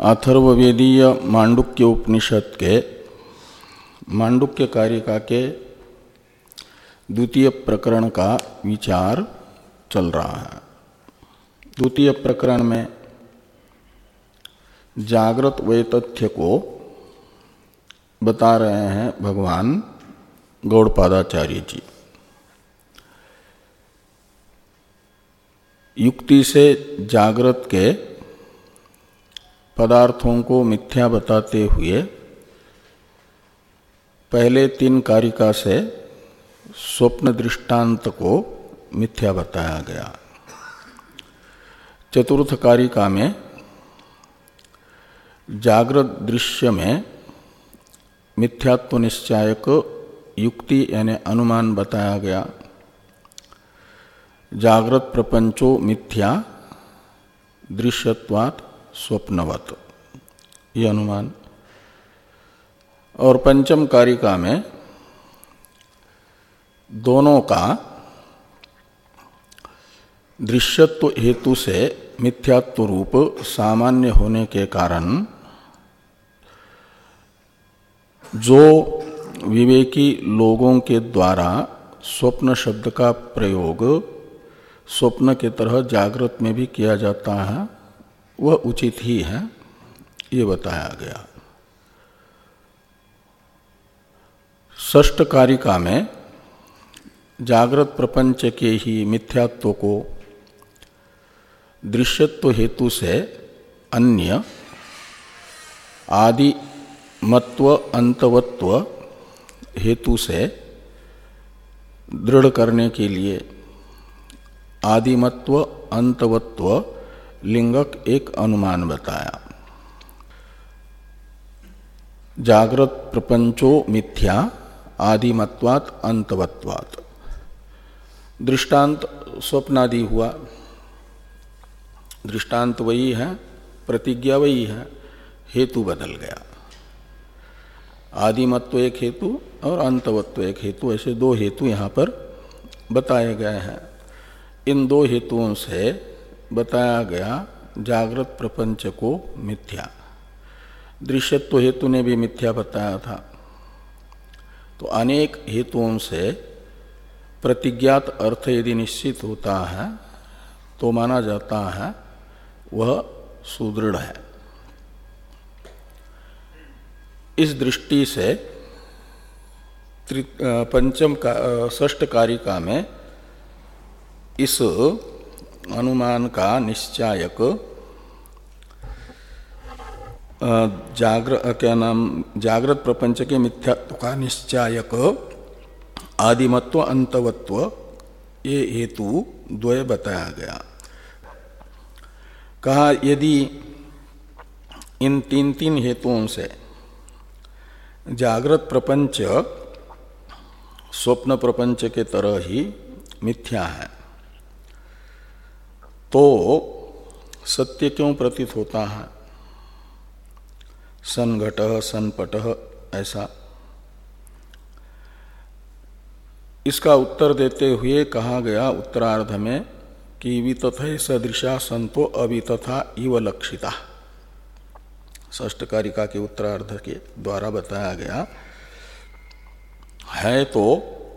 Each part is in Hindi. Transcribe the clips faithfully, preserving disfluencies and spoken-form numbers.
अथर्ववेदीय मांडुक्य उपनिषद के मांडुक्य कारिका के द्वितीय प्रकरण का विचार चल रहा है। द्वितीय प्रकरण में जागृत वैतथ्य को बता रहे हैं भगवान गौड़पादाचार्य जी। युक्ति से जागृत के पदार्थों को मिथ्या बताते हुए पहले तीन कारिका से स्वप्न दृष्टांत को मिथ्या बताया गया। चतुर्थ कारिका में जागृत दृश्य में मिथ्यात्व निश्चायक युक्ति यानी अनुमान बताया गया। जागृत प्रपंचो मिथ्या दृश्यत्वात् स्वप्नवत ये अनुमान। और पंचम कारिका में दोनों का दृश्यत्व हेतु से मिथ्यात्व रूप सामान्य होने के कारण जो विवेकी लोगों के द्वारा स्वप्न शब्द का प्रयोग स्वप्न के तरह जागृत में भी किया जाता है वह उचित ही है, ये बताया गया। षष्ठ कारिका में जागृत प्रपंच के ही मिथ्यात्व को दृश्यत्व हेतु से अन्य आदि मत्व अंतवत्व हेतु से दृढ़ करने के लिए आदिमत्व अंतवत्व लिंगक एक अनुमान बताया। जागृत प्रपंचो मिथ्या आदिमत्वात् अंतवत्वात्। दृष्टांत स्वप्नादि हुआ, दृष्टांत वही है, प्रतिज्ञा वही है, हेतु बदल गया। आदिमत्व एक हेतु और अंतवत्व एक हेतु, ऐसे दो हेतु यहाँ पर बताए गए हैं। इन दो हेतुओं से बताया गया जागृत प्रपंच को मिथ्या। दृश्यत्व हेतु ने भी मिथ्या बताया था। तो अनेक हेतुओं से प्रतिज्ञात अर्थ यदि निश्चित होता है तो माना जाता है वह सुदृढ़ है। इस दृष्टि से पंचम का षष्ठ कारिका में इस अनुमान का निश्चायक जागृत क्या नाम जागृत प्रपंच के मिथ्यात्व का निश्चायक आदिमत्व अंतवत्व ये हेतु द्वय बताया गया। कहा यदि इन तीन तीन हेतुओं से जागृत प्रपंच स्वप्न प्रपंच के तरह ही मिथ्या है तो सत्य क्यों प्रतीत होता है? सनघटः सनपटः ऐसा। इसका उत्तर देते हुए कहा गया उत्तरार्ध में कि वितथै सदृशा संतो अवितथा इव लक्षिता। षष्ठ कारिका के उत्तरार्ध के द्वारा बताया गया है तो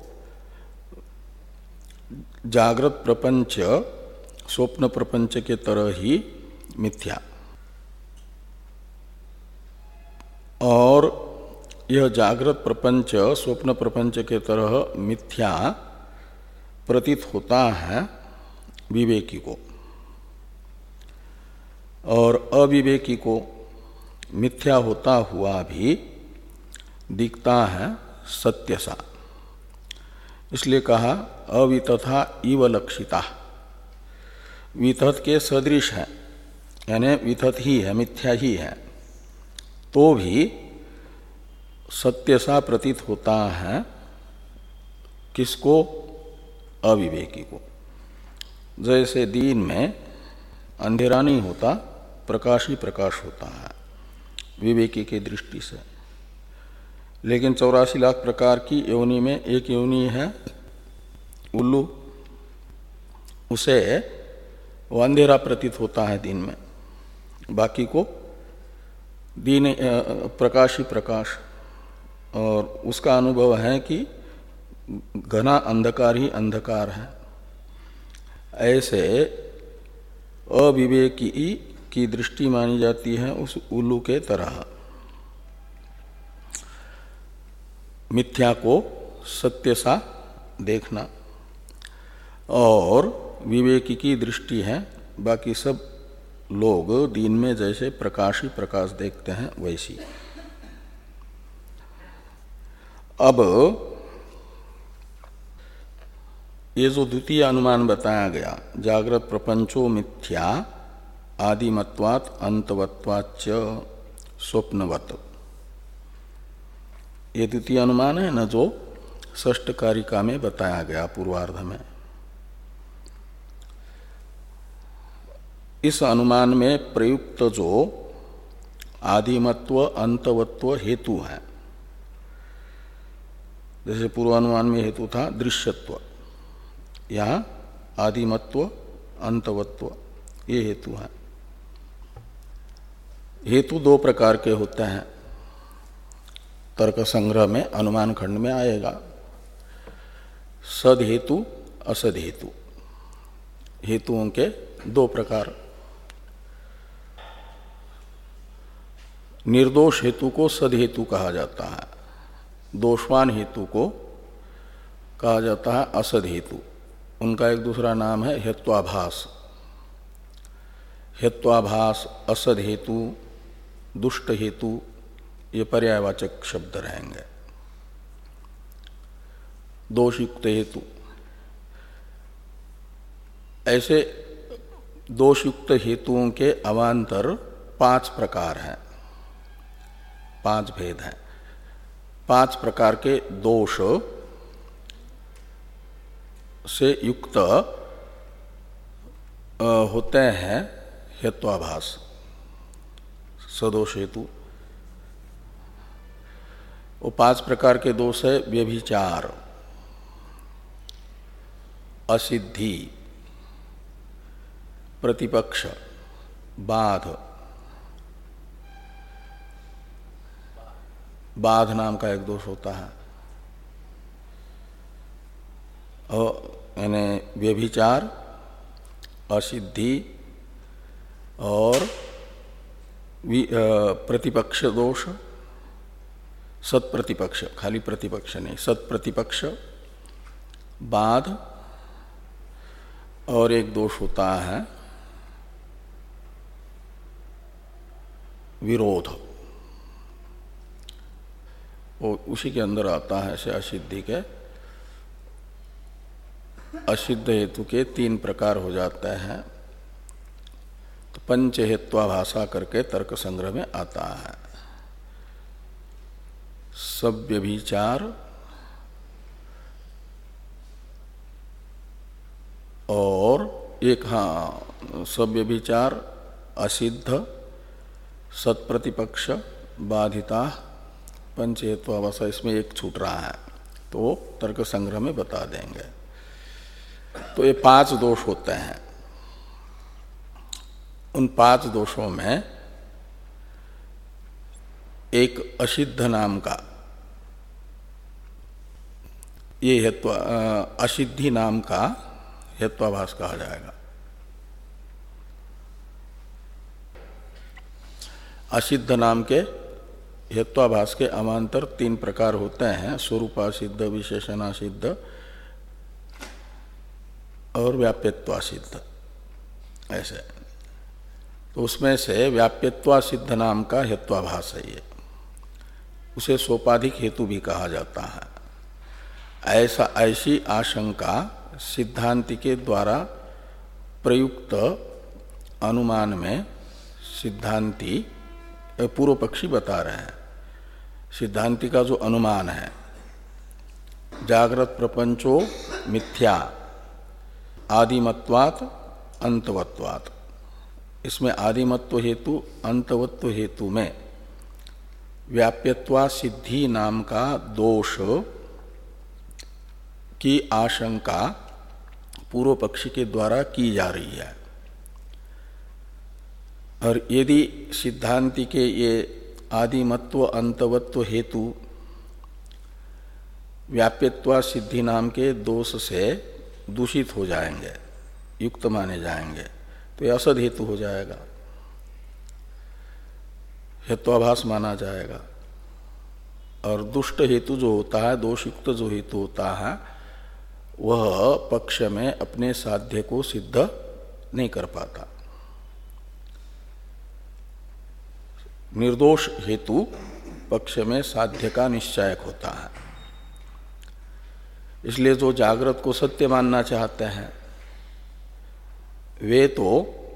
जागृत प्रपंच स्वप्न प्रपंच के तरह ही मिथ्या। और यह जागृत प्रपंच स्वप्न प्रपंच के तरह मिथ्या प्रतीत होता है विवेकी को, और अविवेकी को मिथ्या होता हुआ भी दिखता है सत्य सा। इसलिए कहा अवितथा इव लक्षिता। वितथ के सदृश है यानी वितथ ही है, मिथ्या ही है, तो भी सत्य सा प्रतीत होता है किसको? अविवेकी को। जैसे दिन में अंधेरा नहीं होता, प्रकाश ही प्रकाश होता है विवेकी की दृष्टि से। लेकिन चौरासी लाख प्रकार की योनि में एक योनि है उल्लू, उसे वो अंधेरा प्रतीत होता है दिन में, बाकी को दीन प्रकाश ही प्रकाश, और उसका अनुभव है कि घना अंधकार ही अंधकार है। ऐसे अविवेकी की दृष्टि मानी जाती है उस उल्लू के तरह। मिथ्या को सत्य सा देखना, और विवेकी की दृष्टि है बाकी सब लोग दिन में जैसे प्रकाश ही प्रकाश देखते हैं वैसी। अब ये जो द्वितीय अनुमान बताया गया, जागृत प्रपंचो मिथ्या आदिमत्वात् अंतवत्वाच्च स्वप्नवत्, ये द्वितीय अनुमान है न, जो षष्ठ कारिका में बताया गया पूर्वार्ध में। इस अनुमान में प्रयुक्त जो आदिमत्व अंतवत्व हेतु है, जैसे पूर्वानुमान में हेतु था दृश्यत्व, यहाँ आदिमत्व अंतवत्व ये हेतु है। हेतु दो प्रकार के होते हैं, तर्क संग्रह में अनुमान खंड में आएगा। सद हेतु असद हेतु, हेतुओं के दो प्रकार। निर्दोष हेतु को सद हेतु कहा जाता है, दोषवान हेतु को कहा जाता है असद हेतु। उनका एक दूसरा नाम है हेत्वाभास। हेत्वाभास, असद हेतु, दुष्ट हेतु, ये पर्यायवाचक शब्द रहेंगे। दोषयुक्त हेतु, ऐसे दोषयुक्त हेतुओं के अवान्तर पांच प्रकार हैं, पांच भेद हैं। पांच प्रकार के दोष से युक्त होते हैं हेत्वाभास, सदोष हेतु। वो पांच प्रकार के दोष है व्यभिचार, असिद्धि, प्रतिपक्ष, बाध। बाध नाम का एक दोष होता है, और यानी व्यभिचार, असिद्धि और प्रतिपक्ष दोष, सत्प्रतिपक्ष, खाली प्रतिपक्ष नहीं, सत्प्रतिपक्ष, बाध, और एक दोष होता है विरोध, वो उसी के अंदर आता है। ऐसे असिद्धि के, असिद्ध हेतु के तीन प्रकार हो जाते हैं, तो पंच हेत्वाभाषा करके तर्क संग्रह में आता है। सव्यभिचार और एक, हाँ, सव्यभिचार, असिद्ध, सत्प्रतिपक्ष, बाधिता, पंच हेत्वाभाषा, इसमें एक छूट रहा है तो तर्क संग्रह में बता देंगे। तो ये पांच दोष होते हैं। उन पांच दोषों में एक असिद्ध नाम का, ये हेत्वा असिद्धि नाम का हेत्वाभास कहा जाएगा। असिद्ध नाम के हेत्वाभास के अमांतर तीन प्रकार होते हैं, स्वरूपासिद्ध, विशेषणासिद्ध और व्याप्यत्वासिद्ध। ऐसे तो उसमें से व्याप्यत्वासिद्ध नाम का हेत्वाभास है ये, उसे सोपाधिक हेतु भी कहा जाता है। ऐसा ऐसी आशंका सिद्धांति के द्वारा प्रयुक्त अनुमान में सिद्धांति पूर्व पक्षी बता रहे हैं। सिद्धांति का जो अनुमान है, जागृत प्रपंचो मिथ्या आदिमत्वात् अंतवत्वात्, इसमें आदिमत्व हेतु अंतवत्व हेतु में व्याप्यत्वा सिद्धि नाम का दोष की आशंका पूर्व पक्षी के द्वारा की जा रही है। और यदि सिद्धांति के ये आदिमत्व अंतवत्व हेतु व्याप्यत्वा सिद्धि नाम के दोष से दूषित हो जाएंगे, युक्त माने जाएंगे, तो यह असद हेतु हो जाएगा, हेत्वाभास माना जाएगा। और दुष्ट हेतु जो होता है, दोषयुक्त जो हेतु होता है, वह पक्ष में अपने साध्य को सिद्ध नहीं कर पाता। निर्दोष हेतु पक्ष में साध्य का निश्चायक होता है। इसलिए जो जागृत को सत्य मानना चाहते हैं वे तो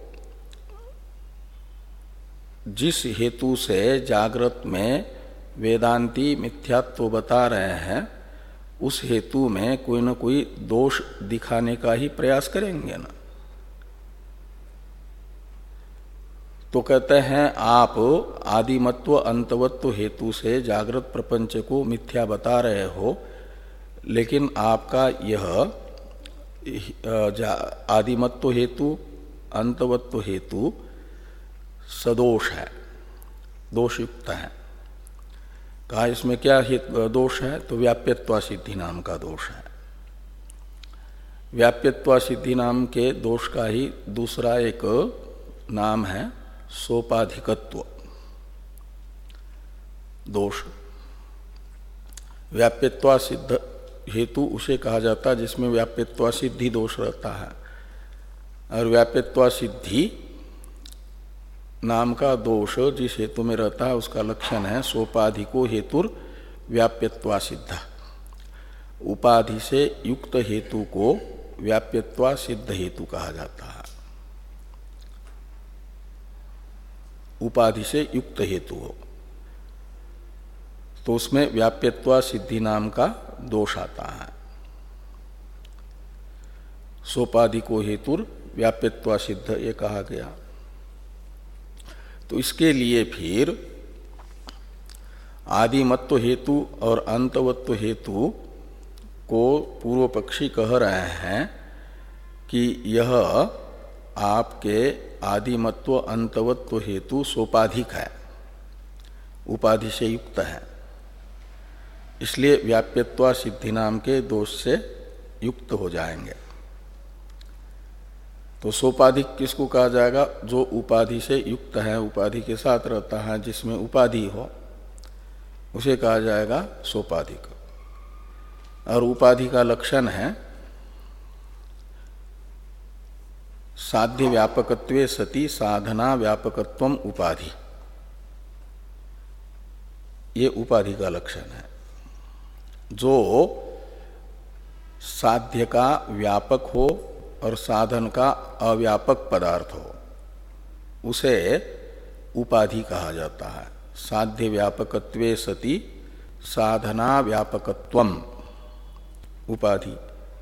जिस हेतु से जागृत में वेदांती मिथ्यात्व बता रहे हैं उस हेतु में कोई न कोई दोष दिखाने का ही प्रयास करेंगे ना। तो कहते हैं आप आदिमत्व अंतवत्व हेतु से जागृत प्रपंच को मिथ्या बता रहे हो, लेकिन आपका यह आदिमत्व हेतु अंतवत्व हेतु सदोष है, दोषयुक्त है। कहा इसमें क्या दोष है? तो व्याप्यत्वा सिद्धि नाम का दोष है। व्याप्यत्वा सिद्धि नाम के दोष का ही दूसरा एक नाम है सोपाधिकत्व दोष। व्याप्यत्वा सिद्ध हेतु उसे कहा जाता है जिसमें व्याप्यत्वा सिद्धि दोष रहता है, और व्याप्यत्वा सिद्धि नाम का दोष जिस हेतु में रहता है उसका लक्षण है सोपाधिको हेतुर व्याप्यत्वा सिद्ध। उपाधि से युक्त हेतु को व्याप्यत्वा सिद्ध हेतु कहा जाता है। उपाधि से युक्त हेतु हो तो उसमें व्याप्यत्वा सिद्धि नाम का दोष आता है। सोपाधिको हेतुर व्याप्यत्वा सिद्ध ये कहा गया। तो इसके लिए फिर आदिमत्व हेतु और अंतवत्व हेतु को पूर्व पक्षी कह रहे हैं कि यह आपके आदिमत्व अंतवत्व हेतु सोपाधिक है, उपाधि से युक्त है, इसलिए व्याप्यत्वा सिद्धि नाम के दोष से युक्त हो जाएंगे। तो सोपाधिक किसको कहा जाएगा? जो उपाधि से युक्त है, उपाधि के साथ रहता है, जिसमें उपाधि हो उसे कहा जाएगा सोपाधिक। और उपाधि का लक्षण है साध्य व्यापकत्वे सति साधना व्यापकत्वम उपाधि, ये उपाधि का लक्षण है। जो साध्य का व्यापक हो और साधन का अव्यापक पदार्थ हो उसे उपाधि कहा जाता है। साध्य व्यापकत्वे सति साधना व्यापकत्वम उपाधि।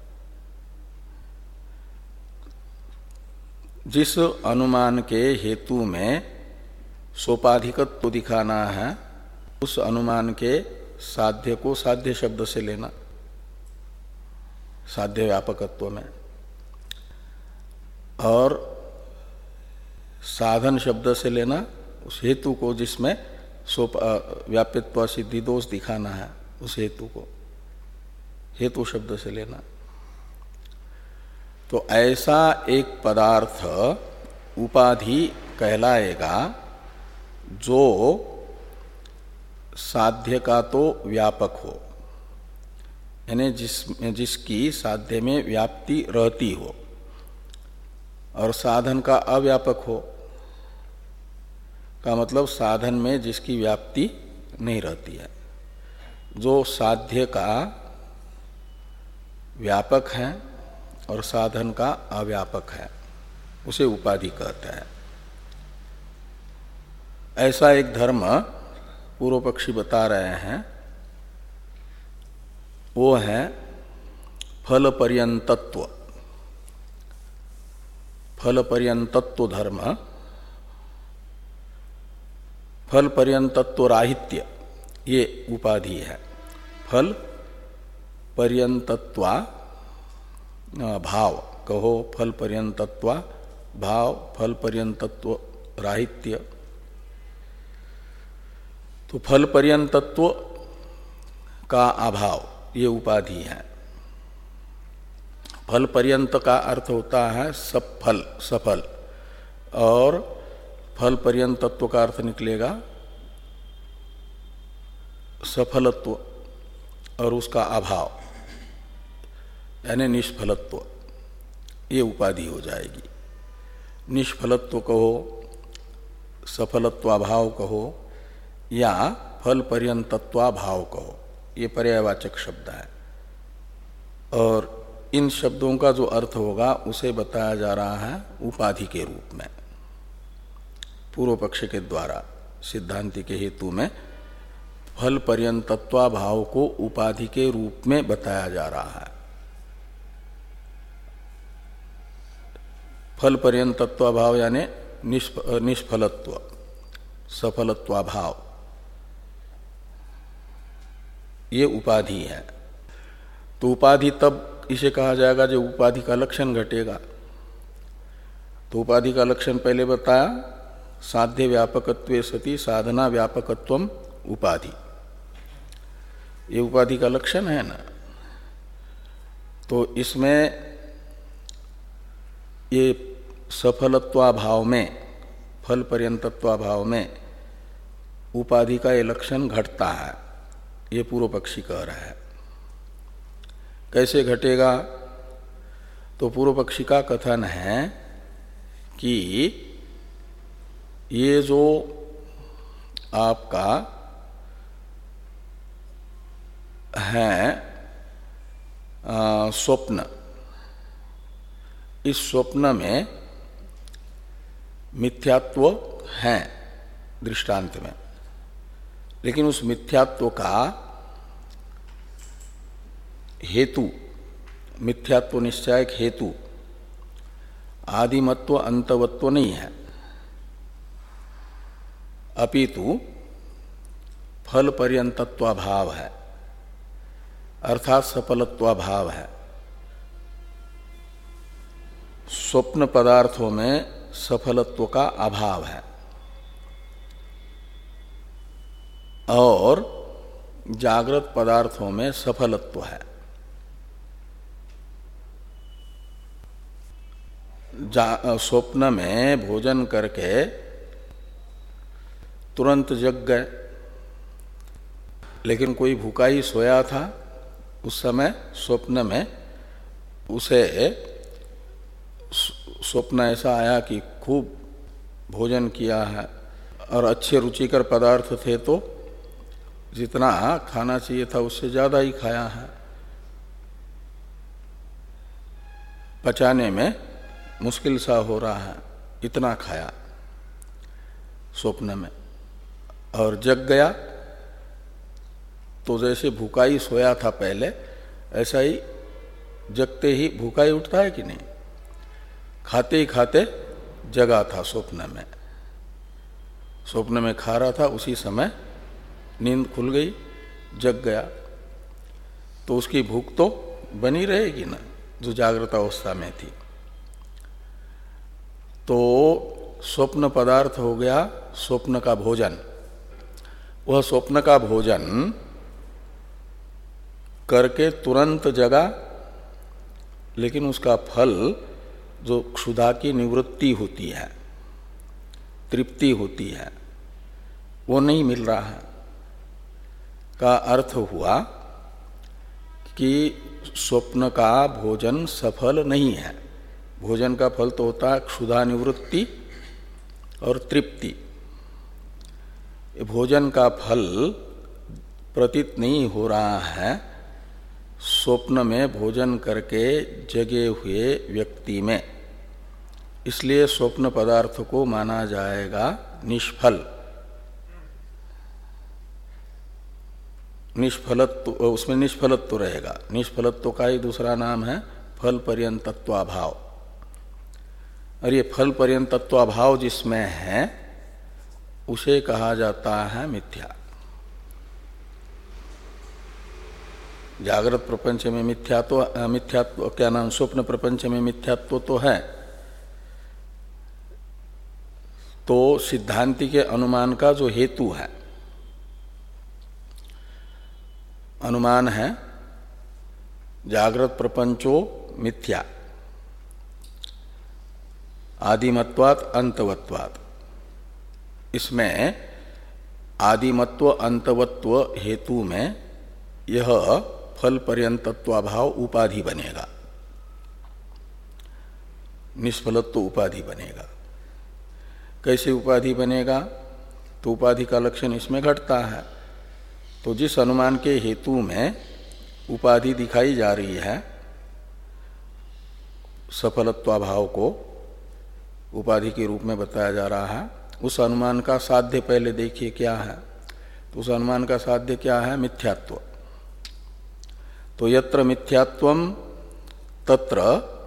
जिस अनुमान के हेतु में सोपाधिकत्व दिखाना है उस अनुमान के साध्य को साध्य शब्द से लेना, साध्य व्यापकत्व में, और साधन शब्द से लेना उस हेतु को जिसमें सोपा व्याप्यत्व सिद्धि दोष दिखाना है उस हेतु को हेतु शब्द से लेना। तो ऐसा एक पदार्थ उपाधि कहलाएगा जो साध्य का तो व्यापक हो, यानी जिस जिसकी साध्य में व्याप्ति रहती हो, और साधन का अव्यापक हो का मतलब साधन में जिसकी व्याप्ति नहीं रहती है। जो साध्य का व्यापक है और साधन का अव्यापक है उसे उपाधि कहते हैं। ऐसा एक धर्म पूर्व पक्षी बता रहे हैं, वो है फल पर्यंतत्व। फल पर्यंतत्व धर्म, फल पर्यंतत्व राहित्य ये उपाधि है। फल पर्यंतत्वा भाव कहो, फल पर्यंतत्वा भाव, फल पर्यंतत्व राहित्य। तो फल पर्यंतत्व का अभाव ये उपाधि है। फल पर्यंत का अर्थ होता है सब फल सफल, और फल पर्यंतत्व का अर्थ निकलेगा सफलत्व और उसका अभाव यानी निष्फलत्व, ये उपाधि हो जाएगी। निष्फलत्व कहो, सफलत्वाभाव कहो या फल पर्यंतत्वाभाव कहो, ये पर्यायवाचक शब्द है। और इन शब्दों का जो अर्थ होगा उसे बताया जा रहा है उपाधि के रूप में। पूर्व पक्ष के द्वारा सिद्धांति के हेतु में फल पर्यंतत्वाभाव को उपाधि के रूप में बताया जा रहा है। फल पर्यंतत्वाभाव यानी निष्फलत्व, सफलत्वाभाव, ये उपाधि है। तो उपाधि तब इसे कहा जाएगा जब उपाधि का लक्षण घटेगा। तो उपाधि का लक्षण पहले बताया, साध्य व्यापकत्वे सति साधना व्यापकत्वम उपाधि, ये उपाधि का लक्षण है ना। तो इसमें ये सफलत्वाभाव में, फल पर्यंतत्वाभाव में उपाधि का ये लक्षण घटता है, ये पूर्व पक्षी कह रहा है। कैसे घटेगा? तो पूर्व पक्षी का कथन है कि ये जो आपका है स्वप्न, इस स्वप्न में मिथ्यात्व है दृष्टांत में, लेकिन उस मिथ्यात्व का हेतु, मिथ्यात्व निश्चायक हेतु आदिमत्व अंतवत्व नहीं है, अपितु फल पर्यंतत्वाभाव है, अर्थात सफलत्वाभाव है। स्वप्न पदार्थों में सफलत्व का अभाव है और जागृत पदार्थों में सफलत्व है। स्वप्न में भोजन करके तुरंत जग गए, लेकिन कोई भूखा ही सोया था, उस समय स्वप्न में उसे स्वप्न ऐसा आया कि खूब भोजन किया है और अच्छे रुचिकर पदार्थ थे, तो जितना खाना चाहिए था उससे ज़्यादा ही खाया है, पचाने में मुश्किल सा हो रहा है, इतना खाया स्वप्न में। और जग गया तो जैसे भूखा ही सोया था पहले, ऐसा ही जगते ही भूखा ही उठता है कि नहीं, खाते ही खाते जगा था स्वप्न में, स्वप्न में खा रहा था, उसी समय नींद खुल गई, जग गया, तो उसकी भूख तो बनी रहेगी ना जो जागृत अवस्था में थी। तो स्वप्न पदार्थ हो गया स्वप्न का भोजन। वह स्वप्न का भोजन करके तुरंत जगा, लेकिन उसका फल जो क्षुधा की निवृत्ति होती है, तृप्ति होती है, वो नहीं मिल रहा है। का अर्थ हुआ कि स्वप्न का भोजन सफल नहीं है। भोजन का फल तो होता है क्षुधा निवृत्ति और तृप्ति। भोजन का फल प्रतीत नहीं हो रहा है स्वप्न में भोजन करके जगे हुए व्यक्ति में, इसलिए स्वप्न पदार्थ को माना जाएगा निष्फल। निष्फलत्व, उसमें निष्फलत्व रहेगा। निष्फलत्व का ही दूसरा नाम है फल पर्यंतत्वाभाव। और ये फल पर्यंतत्वाभाव जिसमें है उसे कहा जाता है मिथ्या। जागृत प्रपंच में मिथ्यात्व, मिथ्यात्व क्या नाम, स्वप्न प्रपंच में मिथ्यात्व तो है, तो सिद्धांति के अनुमान का जो हेतु है अनुमान है जागृत प्रपंचो मिथ्या आदिमत्वात् अंतवत्वात्। इसमें आदिमत्व अंतवत्व हेतु में यह फल पर्यंतत्वाभाव उपाधि बनेगा, निष्फलत्व उपाधि बनेगा। कैसे उपाधि बनेगा? तो उपाधि का लक्षण इसमें घटता है। तो जिस अनुमान के हेतु में उपाधि दिखाई जा रही है, सफलत्वाभाव को उपाधि के रूप में बताया जा रहा है, उस अनुमान का साध्य पहले देखिए क्या है। तो उस अनुमान का साध्य क्या है? मिथ्यात्व। तो यत्र मिथ्यात्वम तत्र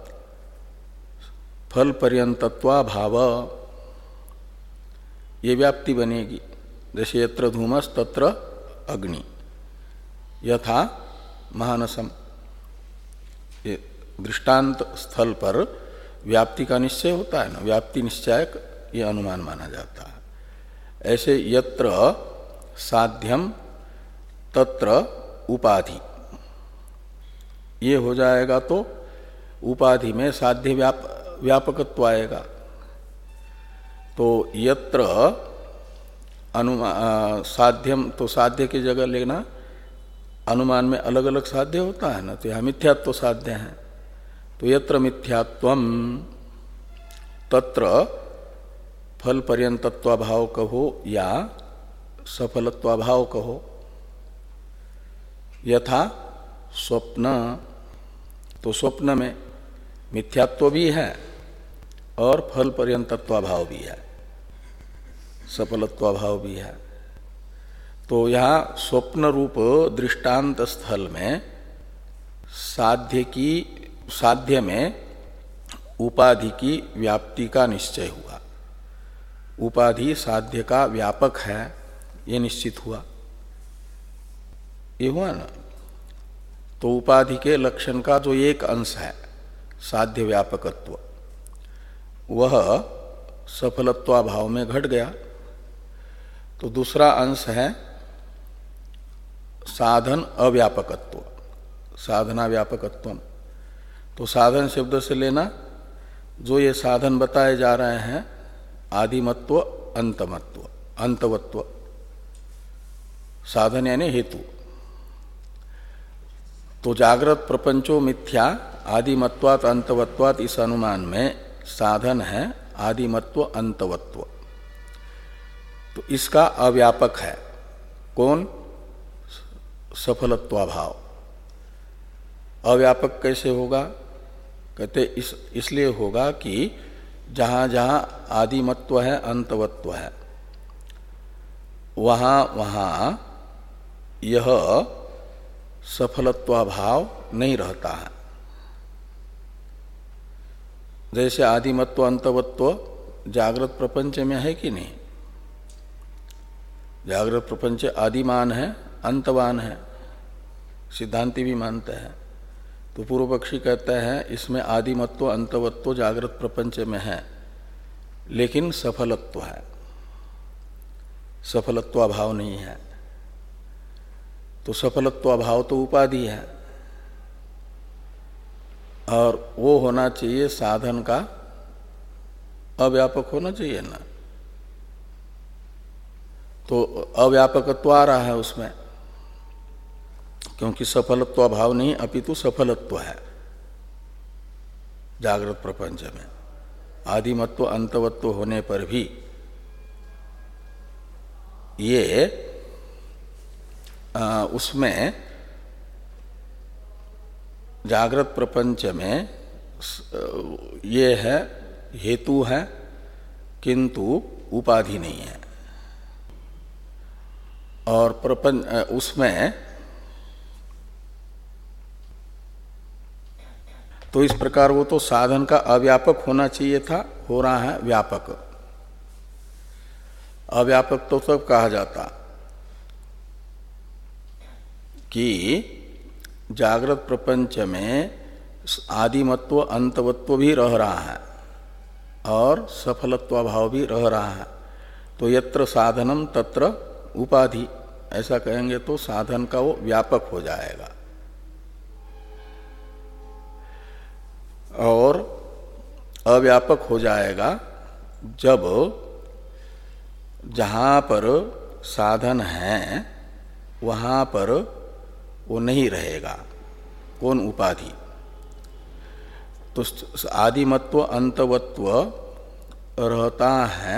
फल पर्यंतत्वाभाव, ये व्याप्ति बनेगी। जैसे यत्र धूमस तत्र अग्नि, यथा महानसम। ये दृष्टांत स्थल पर व्याप्ति का निश्चय होता है ना, व्याप्ति निश्चयक ये अनुमान माना जाता है। ऐसे यत्र साध्यम तत्र उपाधि, ये हो जाएगा तो उपाधि में साध्य व्याप व्यापकत्व आएगा। तो यत्र अनुमान साध्यम, तो साध्य की जगह लेना, अनुमान में अलग अलग साध्य होता है ना, तो यहाँ मिथ्यात्व साध्य है। तो यत्र मिथ्यात्वम तत्र फल पर्यंतत्वाभाव कहो या सफलत्वाभाव कहो। यथा स्वप्न, तो स्वप्न में मिथ्यात्व भी है और फल पर्यंतत्वाभाव भी है, सफलत्वाभाव भी है। तो यहाँ स्वप्न रूप दृष्टांत स्थल में साध्य की साध्य में उपाधि की व्याप्ति का निश्चय हुआ, उपाधि साध्य का व्यापक है, ये निश्चित हुआ। ये हुआ ना। तो उपाधि के लक्षण का जो एक अंश है साध्य व्यापकत्व, वह सफलत्वाभाव में घट गया। तो दूसरा अंश है साधन अव्यापकत्व, साधना व्यापकत्व। तो साधन शब्द से लेना जो ये साधन बताए जा रहे हैं, आदिमत्व अंतमत्व अंतवत्व, साधन यानी हेतु। तो जागृत प्रपंचो मिथ्या आदिमत्वात् अंतवत्वात्, इस अनुमान में साधन है आदिमत्व अंतवत्व। तो इसका अव्यापक है कौन? सफलत्वाभाव। अव्यापक कैसे होगा? कहते इस इसलिए होगा कि जहाँ जहाँ आदिमत्व है अंतवत्व है, वहाँ वहाँ यह सफलत्वाभाव नहीं रहता है। जैसे आदिमत्व अंतवत्व जागृत प्रपंच में है कि नहीं? जागृत प्रपंच आदिमान है, अंतवान है, सिद्धांति भी मानते हैं। तो पूर्व पक्षी कहते हैं इसमें आदिमत्व अंतवत्व जागृत प्रपंच में है, लेकिन सफलत्व है, सफलत्वाभाव नहीं है। तो सफलत्वाभाव तो उपाधि है, और वो होना चाहिए साधन का अव्यापक होना चाहिए ना। तो अव्यापकत्व आ रहा है उसमें, क्योंकि सफलत्वाभाव नहीं अपितु सफलत्व है जागृत प्रपंच में। आदिमत्व अंतवत्व होने पर भी ये आ, उसमें जागृत प्रपंच में ये है, हेतु है, किंतु उपाधि नहीं है। और प्रपंच उसमें तो इस प्रकार वो तो साधन का अव्यापक होना चाहिए था, हो रहा है व्यापक। अव्यापक तो तब कहा जाता कि जागृत प्रपंच में आदिमत्व अंतवत्व भी रह रहा है और सफलत्वाभाव भी रह रहा है। तो यत्र साधनम तत्र उपाधि, ऐसा कहेंगे तो साधन का वो व्यापक हो जाएगा। और अव्यापक हो जाएगा जब जहाँ पर साधन है वहाँ पर वो नहीं रहेगा। कौन? उपाधि। तो आदिमत्व अंतवत्व रहता है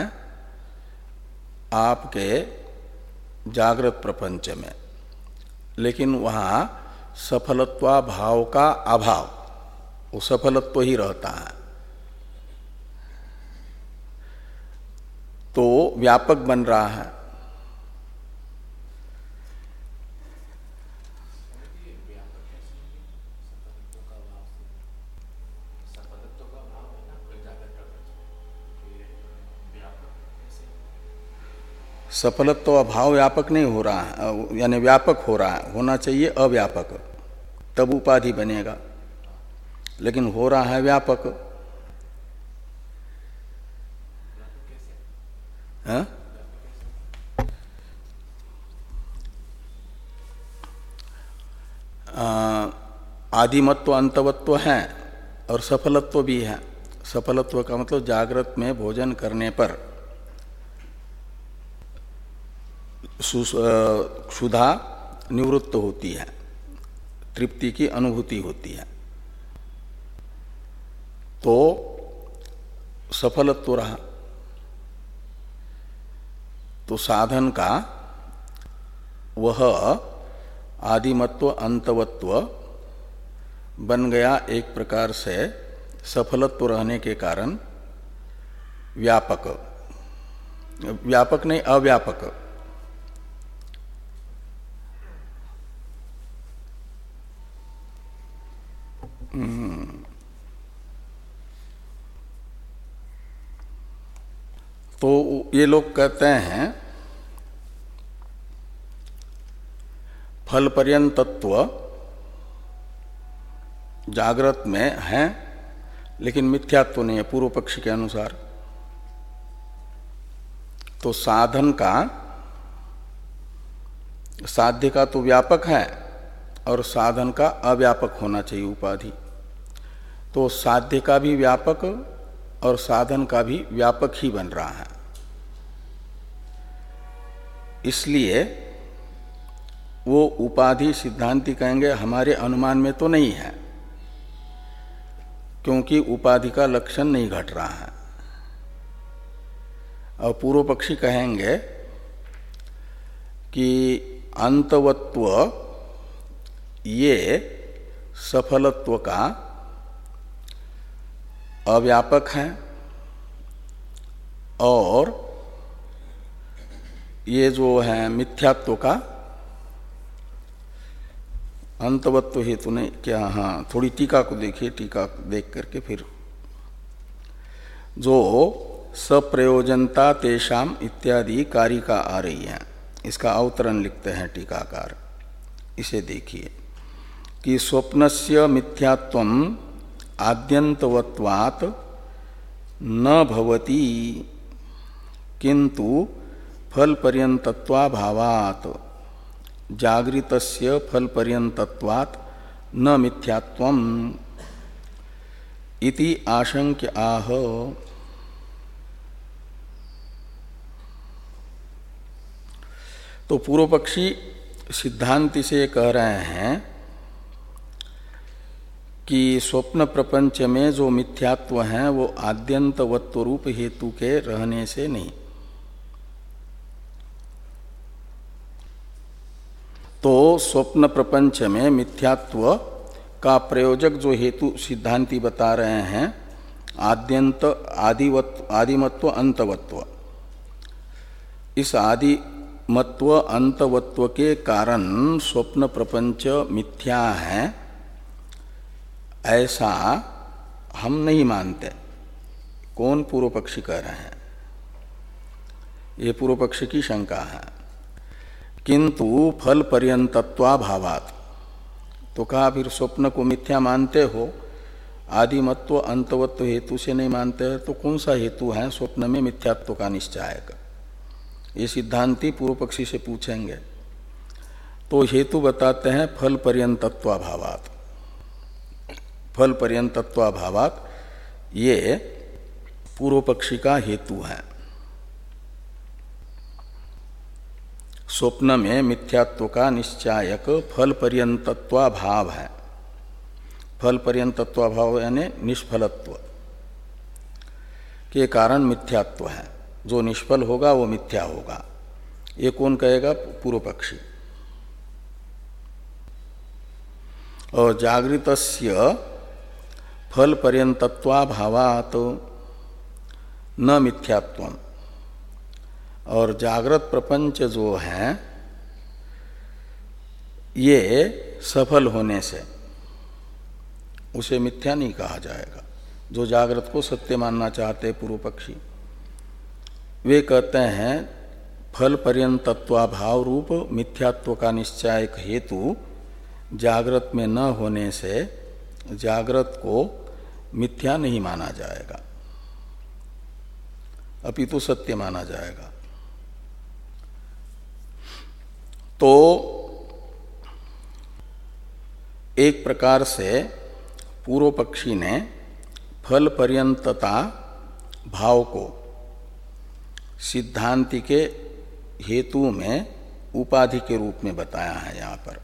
आपके जागृत प्रपंच में, लेकिन वहाँ सफलत्वा भाव का अभाव, वो सफलत्व ही रहता है। तो व्यापक बन रहा है। सफलत्व अभाव व्यापक नहीं हो रहा है, यानी व्यापक हो रहा है। होना चाहिए अव्यापक, तब उपाधि बनेगा, लेकिन हो रहा है व्यापक। हाँ? आदिमत्व अंतवत्व है और सफलत्व भी है। सफलत्व का मतलब जागृत में भोजन करने पर क्षुधा निवृत्त होती है, तृप्ति की अनुभूति होती है, तो सफलत्व रहा। तो साधन का वह आदिमत्व अंतवत्व बन गया एक प्रकार से सफलत्व रहने के कारण व्यापक। व्यापक नहीं, अव्यापक। तो ये लोग कहते हैं फल पर्यंत तत्व जागृत में है, लेकिन मिथ्यात्व नहीं है पूर्व पक्षी के अनुसार। तो साधन का, साध्य का तो व्यापक है और साधन का अव्यापक होना चाहिए उपाधि। तो साध्य का भी व्यापक और साधन का भी व्यापक ही बन रहा है। इसलिए वो उपाधि सिद्धांती कहेंगे हमारे अनुमान में तो नहीं है, क्योंकि उपाधि का लक्षण नहीं घट रहा है। और पूर्व पक्षी कहेंगे कि अंतवत्व ये सफलत्व का अव्यापक है और ये जो है मिथ्यात्व का अंतवत्व हेतु नहीं क्या। हाँ, थोड़ी टीका को देखिए, टीका देख करके फिर जो सप्रयोजनता तेषाम इत्यादि कारिका आ रही है, इसका अवतरण लिखते हैं टीकाकार। इसे देखिए कि स्वप्नस्य मिथ्यात्वम आद्यंतवत्वात् न भवति किंतु फल पर्यंतत्वाभावात् जागृतस्य फल पर्यंतत्वात् न मिथ्यात्वम इति आशंक्य आह। तो पूर्व पक्षी सिद्धांति से कह रहे हैं कि स्वप्न प्रपंच में जो मिथ्यात्व है वो आद्यंतवत्व रूप हेतु के रहने से नहीं। तो स्वप्न प्रपंच में मिथ्यात्व का प्रयोजक जो हेतु सिद्धांति बता रहे हैं आद्यंत आदिवत्व आदिमत्व अंतवत्व, इस आदिमत्व अंतवत्व के कारण स्वप्न प्रपंच मिथ्या है ऐसा हम नहीं मानते। कौन? पूर्व पक्षी कह रहे हैं। ये पूर्व पक्षी की शंका है। किंतु फल पर्यंतत्वाभावात्, तो कहा फिर स्वप्न को मिथ्या मानते हो, आदिमत्व अंतवत्व हेतु से नहीं मानते हैं, तो कौन सा हेतु है स्वप्न में मिथ्यात्व का निश्चायक? ये सिद्धांति पूर्व पक्षी से पूछेंगे। तो हेतु बताते हैं फल पर्यंतत्वाभावात्। फल पर्यंतत्वाभावात् ये पूर्व पक्षी का हेतु है। स्वप्न में मिथ्यात्व का निश्चायक फल पर्यंतत्वाभाव है। फल पर्यंतत्वाभाव यानी निष्फलत्व के कारण मिथ्यात्व है। जो निष्फल होगा वो मिथ्या होगा। ये कौन कहेगा? पूर्व पक्षी। और जागृतस्य फल पर्यंतत्वाभावात् न मिथ्यात्वम्, और जागृत प्रपंच जो है ये सफल होने से उसे मिथ्या नहीं कहा जाएगा। जो जागृत को सत्य मानना चाहते पूर्व पक्षी, वे कहते हैं फल पर्यंतत्वाभाव रूप मिथ्यात्व का निश्चायक हेतु जागृत में न होने से जागृत को मिथ्या नहीं माना जाएगा, अपितु सत्य माना जाएगा। तो एक प्रकार से पूर्व पक्षी ने फल पर्यंतता भाव को सिद्धांति के हेतु में उपाधि के रूप में बताया है। यहाँ पर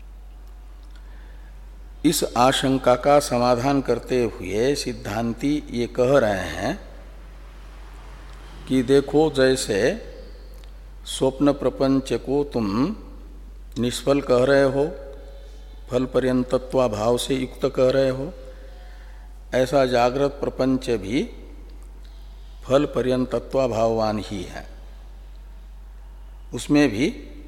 इस आशंका का समाधान करते हुए सिद्धांति ये कह रहे हैं कि देखो, जैसे स्वप्न प्रपंच को तुम निष्फल कह रहे हो, फल पर्यंतत्वा भाव से युक्त कह रहे हो, ऐसा जागृत प्रपंच भी फल पर्यंतत्वा भाववान ही है। उसमें भी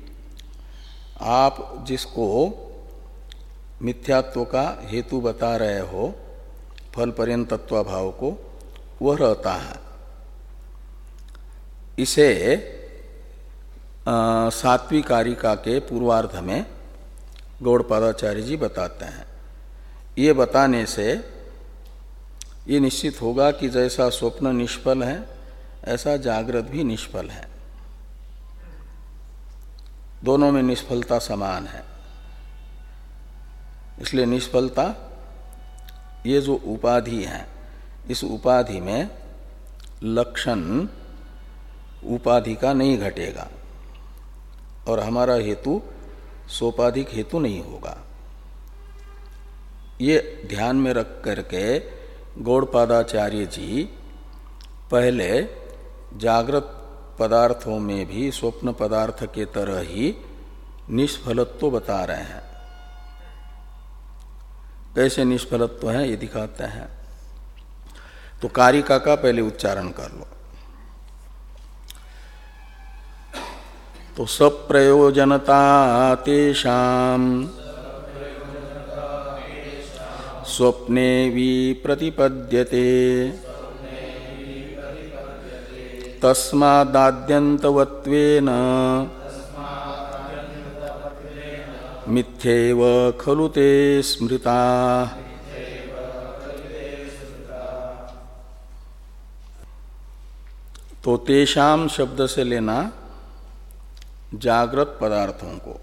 आप जिसको मिथ्यात्व का हेतु बता रहे हो, फल पर्यंतत्वा भाव को, वह रहता है। इसे सात्विक कारिका के पूर्वार्ध में गौड़पादाचार्य जी बताते हैं। ये बताने से ये निश्चित होगा कि जैसा स्वप्न निष्फल है ऐसा जागृत भी निष्फल है। दोनों में निष्फलता समान है। इसलिए निष्फलता, ये जो उपाधि है, इस उपाधि में लक्षण उपाधि का नहीं घटेगा और हमारा हेतु सोपाधिक हेतु नहीं होगा। ये ध्यान में रख करके गौड़पादाचार्य जी पहले जागृत पदार्थों में भी स्वप्न पदार्थ के तरह ही निष्फलत्व बता रहे हैं। कैसे निष्फलत्व है ये दिखाते हैं। तो कारिका का पहले उच्चारण कर लो। तो सप्रयोजनता तेषाम् स्वप्ने विप्रतिपद्यते तस्मादाद्यन्तवत्वेन मिथ्यैव खलु ते स्मृता। तो तेषाम शब्द से लेना जागृत पदार्थों को,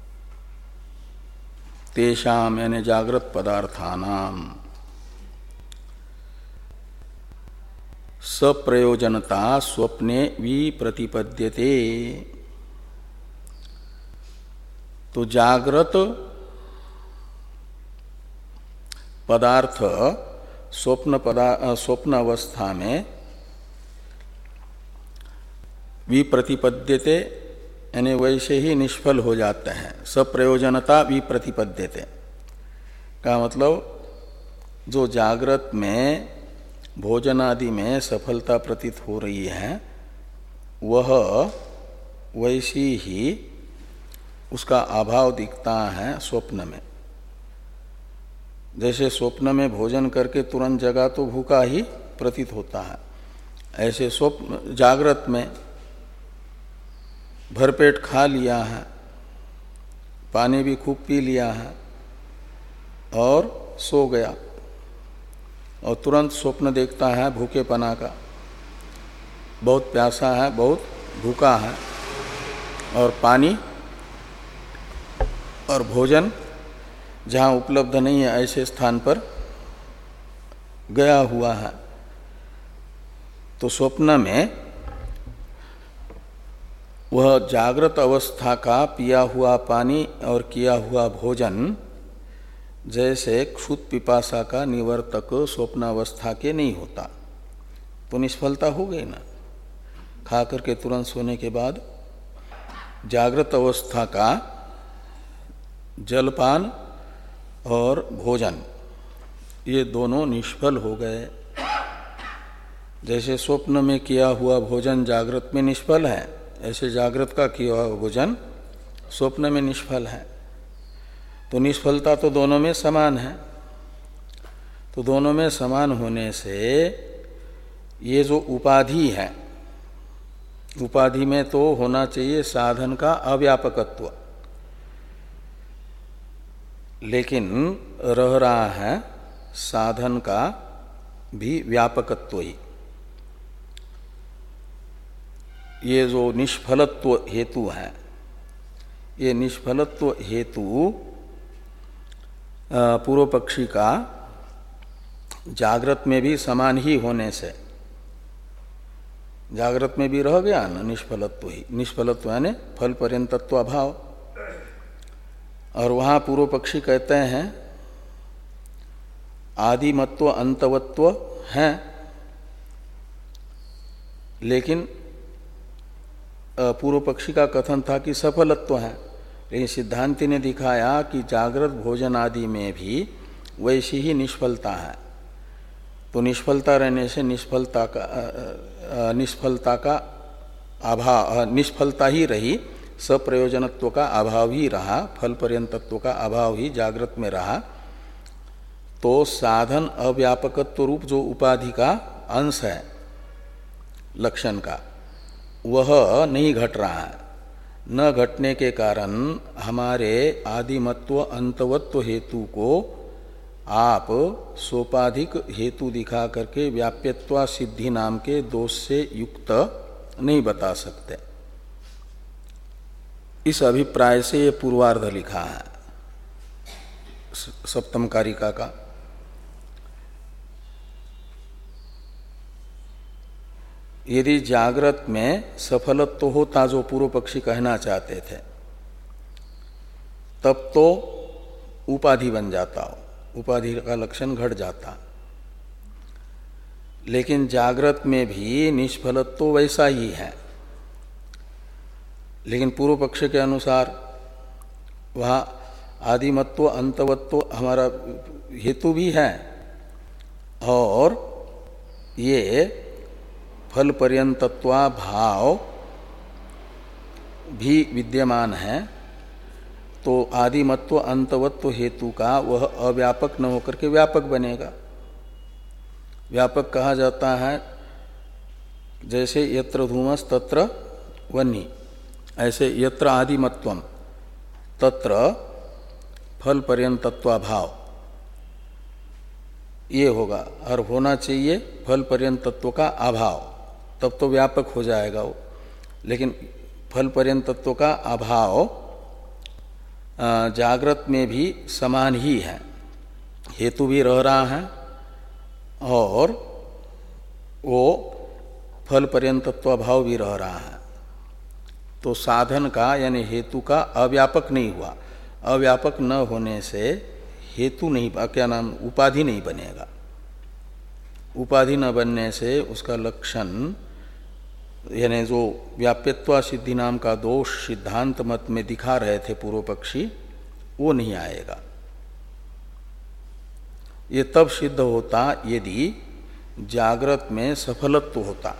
तेषाम यानी जागृत पदार्थानाम, सप्रयोजनता स्वप्ने विप्रतिपद्यते। तो जागृत पदार्थ स्वप्न पदार्थ स्वप्न अवस्था में विप्रतिपद्यते यानी वैसे ही निष्फल हो जाते हैं। सप्रयोजनता विप्रतिपद्यते का मतलब जो जागृत में भोजन आदि में सफलता प्रतीत हो रही है वह वैसी ही उसका अभाव दिखता है स्वप्न में। जैसे स्वप्न में भोजन करके तुरंत जगा तो भूखा ही प्रतीत होता है, ऐसे स्वप्न जागृत में भरपेट खा लिया है, पानी भी खूब पी लिया है और सो गया और तुरंत स्वप्न देखता है भूखेपना का, बहुत प्यासा है, बहुत भूखा है और पानी और भोजन जहाँ उपलब्ध नहीं है ऐसे स्थान पर गया हुआ है। तो स्वप्न में वह जागृत अवस्था का पिया हुआ पानी और किया हुआ भोजन जैसे क्षुत पिपासा का निवर्तक स्वप्न अवस्था के नहीं होता, तो निष्फलता हो गई ना। खा करके तुरंत सोने के बाद जागृत अवस्था का जलपान और भोजन ये दोनों निष्फल हो गए। जैसे स्वप्न में किया हुआ भोजन जागृत में निष्फल है, ऐसे जागृत का किया हुआ भोजन स्वप्न में निष्फल है। तो निष्फलता तो दोनों में समान है। तो दोनों में समान होने से ये जो उपाधि है, उपाधि में तो होना चाहिए साधन का अव्यापकत्व, लेकिन रह रहा है साधन का भी व्यापकत्व ही। ये जो निष्फलत्व हेतु है, ये निष्फलत्व हेतु पूर्व पक्षी का जागृत में भी समान ही होने से जागृत में भी रह गया ना निष्फलत्व ही। निष्फलत्व यानी फल पर्यंतत्व अभाव। और वहाँ पूर्व पक्षी कहते हैं आदिमत्व अंतवत्व है, लेकिन पूर्व पक्षी का कथन था कि सफलत्व है। लेकिन सिद्धांति ने दिखाया कि जागृत भोजन आदि में भी वैसी ही निष्फलता है। तो निष्फलता रहने से निष्फलता का निष्फलता का अभाव, निष्फलता ही रही, सप्रयोजनत्व का अभाव ही रहा, फल पर्यंतत्व का अभाव ही जागृत में रहा। तो साधन अव्यापकत्व रूप जो उपाधि का अंश है लक्षण का, वह नहीं घट रहा है। न घटने के कारण हमारे आदिमत्व अंतवत्व हेतु को आप सोपाधिक हेतु दिखा करके व्याप्यत्वा सिद्धि नाम के दोष से युक्त नहीं बता सकते। इस अभिप्राय से ये पूर्वार्ध लिखा है सप्तम कारिका का। यदि जागृत में सफलत्व होता जो पूर्व पक्षी कहना चाहते थे, तब तो उपाधि बन जाता, उपाधि का लक्षण घट जाता। लेकिन जागृत में भी निष्फलत्व वैसा ही है। लेकिन पूर्व पक्ष के अनुसार वहाँ आदिमत्व अंतवत्व हमारा हेतु भी है और ये फल पर्यंतत्वा भाव भी विद्यमान है। तो आदिमत्व अंतवत्व हेतु का वह अव्यापक न होकर के व्यापक बनेगा। व्यापक कहा जाता है जैसे यत्र धूमस तत्र वह्नि, ऐसे यत्र आदिमत्वम तत्र फल पर्यंतत्वा भाव ये होगा। और होना चाहिए फल पर्यंतत्व का अभाव, तब तो व्यापक हो जाएगा वो। लेकिन फल पर्यंतत्व का अभाव जागृत में भी समान ही है, हेतु भी रह रहा है और वो फल पर्यंतत्व अभाव भी रह रहा है। तो साधन का यानी हेतु का अव्यापक नहीं हुआ। अव्यापक न होने से हेतु नहीं, क्या नाम, उपाधि नहीं बनेगा। उपाधि न बनने से उसका लक्षण यानी जो व्याप्यत्वा सिद्धि नाम का दोष सिद्धांत मत में दिखा रहे थे पूर्व पक्षी, वो नहीं आएगा। ये तब सिद्ध होता यदि जागृत में सफलत्व होता,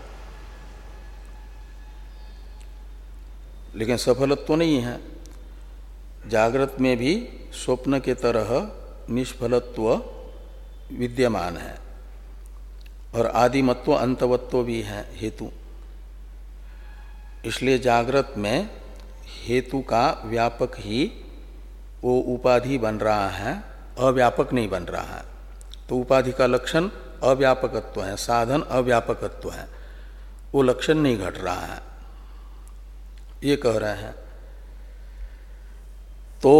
लेकिन सफलत्व नहीं है। जागृत में भी स्वप्न के तरह निष्फलत्व विद्यमान है और आदिमत्व अंतवत्व भी है हेतु। इसलिए जागृत में हेतु का व्यापक ही वो उपाधि बन रहा है, अव्यापक नहीं बन रहा है। तो उपाधि का लक्षण अव्यापकत्व है, साधन अव्यापकत्व है, वो लक्षण नहीं घट रहा है, ये कह रहे हैं। तो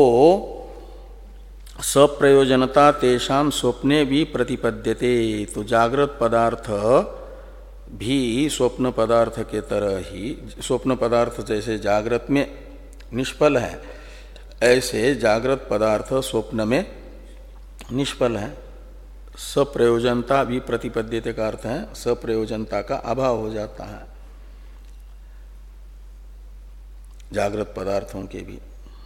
सप्रयोजनता तेषाम स्वप्ने भी प्रतिपद्यते। तो जागृत पदार्थ भी स्वप्न पदार्थ के तरह ही, स्वप्न पदार्थ जैसे जागृत में निष्फल है, ऐसे जागृत पदार्थ स्वप्न में निष्फल है। सप्रयोजनता भी प्रतिपद्यते का अर्थ है सप्रयोजनता का अभाव हो जाता है जागृत पदार्थों के भी।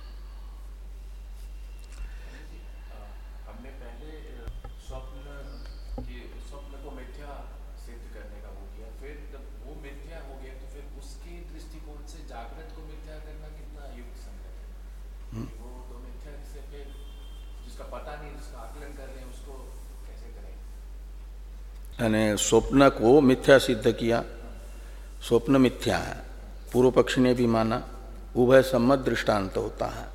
हमने पहले स्वप्न की स्वप्न को मिथ्या सिद्ध करने का वो किया, फिर जब वो मिथ्या हो गया तो फिर उसके दृष्टिकोण से जागृत को मिथ्या करना कितना युक्त संगत है? वो तो मिथ्या से फिर जिसका पता नहीं, जिसका आकलन कर रहे हैं, उसको कैसे करें? यानी स्वप्न को मिथ्या सिद्ध किया, स्वप्न मिथ्या है, पूर्व पक्षी ने भी माना, उभय सम्मत दृष्टांत होता है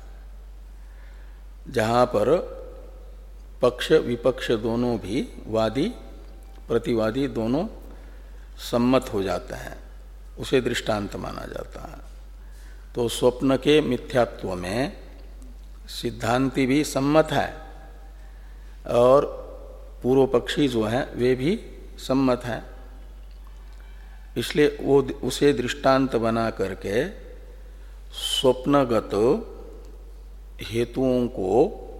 जहाँ पर पक्ष विपक्ष दोनों भी, वादी प्रतिवादी दोनों सम्मत हो जाते हैं, उसे दृष्टांत माना जाता है। तो स्वप्न के मिथ्यात्व में सिद्धांती भी सम्मत है और पूर्व पक्षी जो हैं वे भी सम्मत हैं, इसलिए वो उसे दृष्टांत बना करके स्वप्नगत हेतुओं को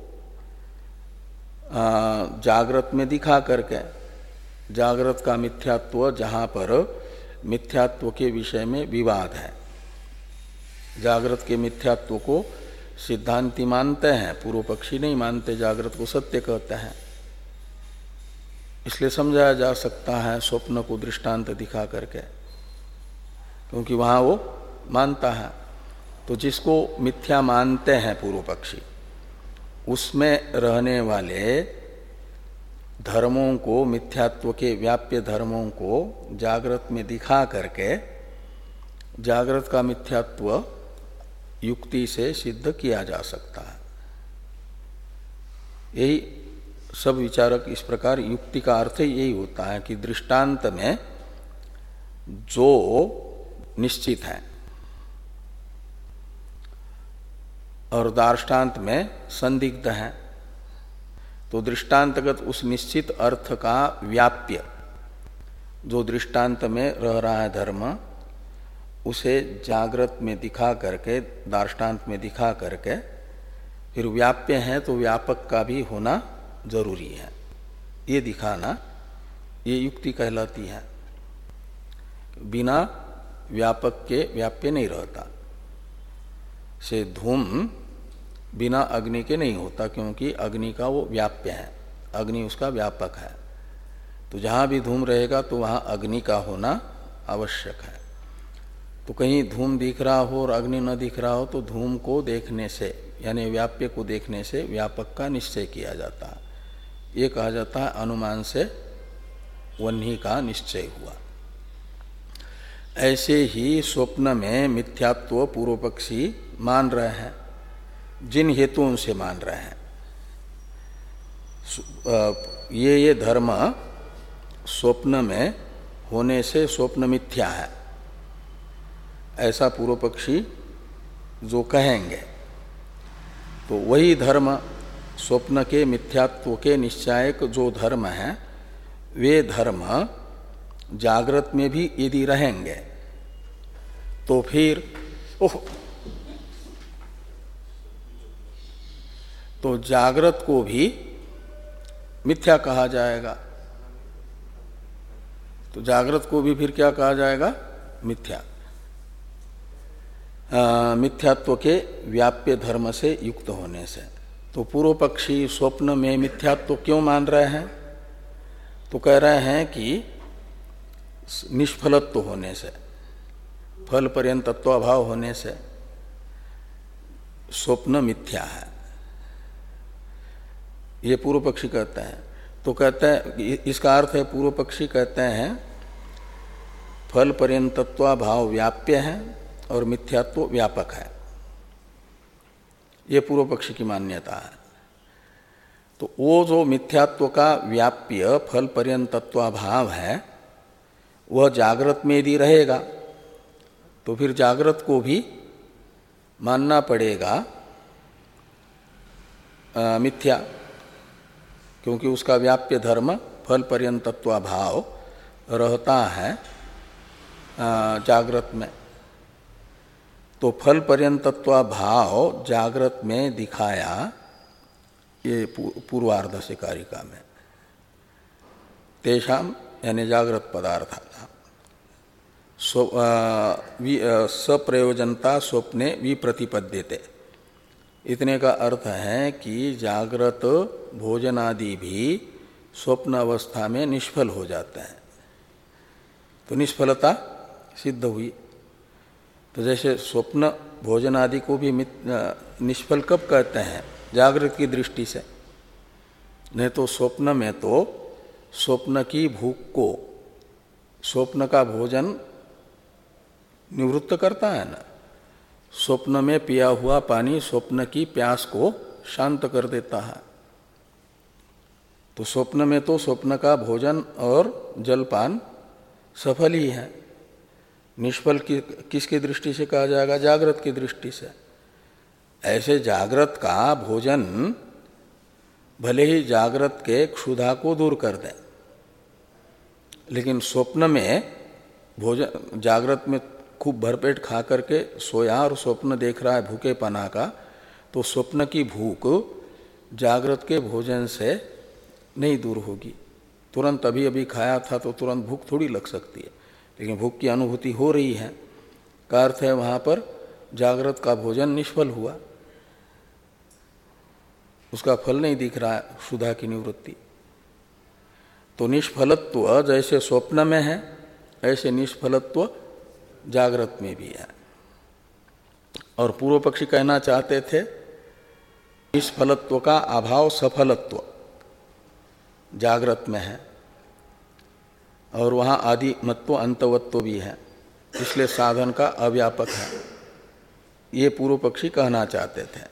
जागृत में दिखा करके, जागृत का मिथ्यात्व जहाँ पर मिथ्यात्व के विषय में विवाद है, जागृत के मिथ्यात्व को सिद्धांती मानते हैं, पूर्व पक्षी नहीं मानते, जागृत को सत्य कहते हैं, इसलिए समझाया जा सकता है स्वप्न को दृष्टांत दिखा करके, क्योंकि वहाँ वो मानता है। तो जिसको मिथ्या मानते हैं पूर्व पक्षी, उसमें रहने वाले धर्मों को, मिथ्यात्व के व्याप्य धर्मों को जागृत में दिखा करके जागृत का मिथ्यात्व युक्ति से सिद्ध किया जा सकता है। यही सब विचारक इस प्रकार, युक्ति का अर्थ यही होता है कि दृष्टांत में जो निश्चित है और दार्ष्टान्त में संदिग्ध है, तो दृष्टांतगत उस निश्चित अर्थ का व्याप्य जो दृष्टांत में रह रहा है धर्म, उसे जागृत में दिखा करके, दार्ष्टान्त में दिखा करके, फिर व्याप्य है तो व्यापक का भी होना जरूरी है, ये दिखाना, ये युक्ति कहलाती है। बिना व्यापक के व्याप्य नहीं रहता, से धूम बिना अग्नि के नहीं होता, क्योंकि अग्नि का वो व्याप्य है, अग्नि उसका व्यापक है। तो जहाँ भी धूम रहेगा तो वहाँ अग्नि का होना आवश्यक है। तो कहीं धूम दिख रहा हो और अग्नि न दिख रहा हो तो धूम को देखने से, यानी व्याप्य को देखने से व्यापक का निश्चय किया जाता है। ये कहा जाता है अनुमान से वह्नि का निश्चय हुआ। ऐसे ही स्वप्न में मिथ्यात्व पूर्व पक्षी मान रहे हैं, जिन हेतुओं से मान रहे हैं। ये ये धर्म स्वप्न में होने से स्वप्न मिथ्या है, ऐसा पूर्व पक्षी जो कहेंगे, तो वही धर्म स्वप्न के मिथ्यात्व के निश्चायक जो धर्म है, वे धर्म जागृत में भी यदि रहेंगे तो फिर ओह तो जागृत को भी मिथ्या कहा जाएगा। तो जागृत को भी फिर क्या कहा जाएगा? मिथ्या। आ, मिथ्यात्व के व्याप्य धर्म से युक्त होने से। तो पूर्व पक्षी स्वप्न में मिथ्यात्व क्यों मान रहे हैं? तो कह रहे हैं कि निष्फलत्व होने से, फल पर्यंतत्व अभाव होने से स्वप्न मिथ्या है, ये पूर्व पक्षी कहते हैं। तो कहते हैं, इसका अर्थ है पूर्व पक्षी कहते हैं फल पर्यंतत्व भाव व्याप्य है और मिथ्यात्व व्यापक है, ये पूर्व पक्षी की मान्यता है। तो वो जो मिथ्यात्व का व्याप्य फल पर्यंतत्व भाव है, वह जागृत में यदि रहेगा तो फिर जागृत को भी मानना पड़ेगा आ, मिथ्या, क्योंकि उसका व्याप्य धर्म फल पर्यंतत्वाभाव रहता है आ, जागृत में। तो फल पर्यंतत्वाभाव जागृत में दिखाया ये पूर्वार्ध से कारिका में। तेषाम यानी जागृत पदार्थ सप्रयोजनता स्वप्ने विप्रतिपद्यते। इतने का अर्थ है कि जागृत भोजन आदि भी स्वप्न अवस्था में निष्फल हो जाते हैं। तो निष्फलता सिद्ध हुई। तो जैसे स्वप्न भोजन आदि को भी निष्फल कब कहते हैं? जागृत की दृष्टि से। नहीं तो स्वप्न में तो स्वप्न की भूख को स्वप्न का भोजन निवृत्त करता है ना। स्वप्न में पिया हुआ पानी स्वप्न की प्यास को शांत कर देता है। तो स्वप्न में तो स्वप्न का भोजन और जलपान सफल ही है। निष्फल की किसकी दृष्टि से कहा जाएगा? जागृत की दृष्टि से। ऐसे जागृत का भोजन भले ही जागृत के क्षुधा को दूर कर दे, लेकिन स्वप्न में भोजन जागृत में खूब भरपेट खा करके सोया और स्वप्न देख रहा है भूखे पना का, तो स्वप्न की भूख जागृत के भोजन से नहीं दूर होगी। तुरंत अभी अभी खाया था तो तुरंत भूख थोड़ी लग सकती है, लेकिन भूख की अनुभूति हो रही है का अर्थ है वहाँ पर जागृत का भोजन निष्फल हुआ, उसका फल नहीं दिख रहा है क्षुधा की निवृत्ति। तो निष्फलत्व जैसे स्वप्न में है ऐसे निष्फलत्व जागृत में भी है। और पूर्व पक्षी कहना चाहते थे निष्फलत्व का अभाव सफलत्व जागृत में है, और वहाँ आदिमत्व अंतवत्व भी है, इसलिए साधन का अव्यापक है, ये पूर्व पक्षी कहना चाहते थे।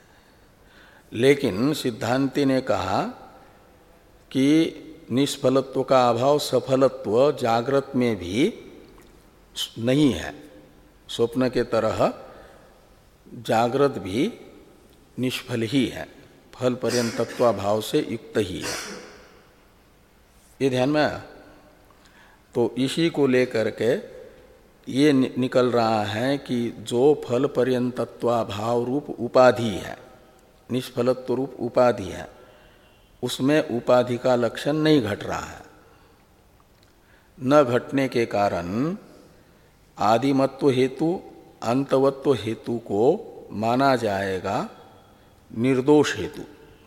लेकिन सिद्धांति ने कहा कि निष्फलत्व का अभाव सफलत्व जागृत में भी नहीं है। स्वप्न के तरह जागृत भी निष्फल ही है, फल पर्यंतत्वाभाव से युक्त ही है। ये ध्यान में आया? तो इसी को लेकर के ये निकल रहा है कि जो फल पर्यंतत्वाभाव रूप उपाधि है, निष्फलत्व रूप उपाधि है, उसमें उपाधि का लक्षण नहीं घट रहा है। न घटने के कारण आदिमत्व हेतु अंतवत्व हेतु को माना जाएगा निर्दोष हेतु।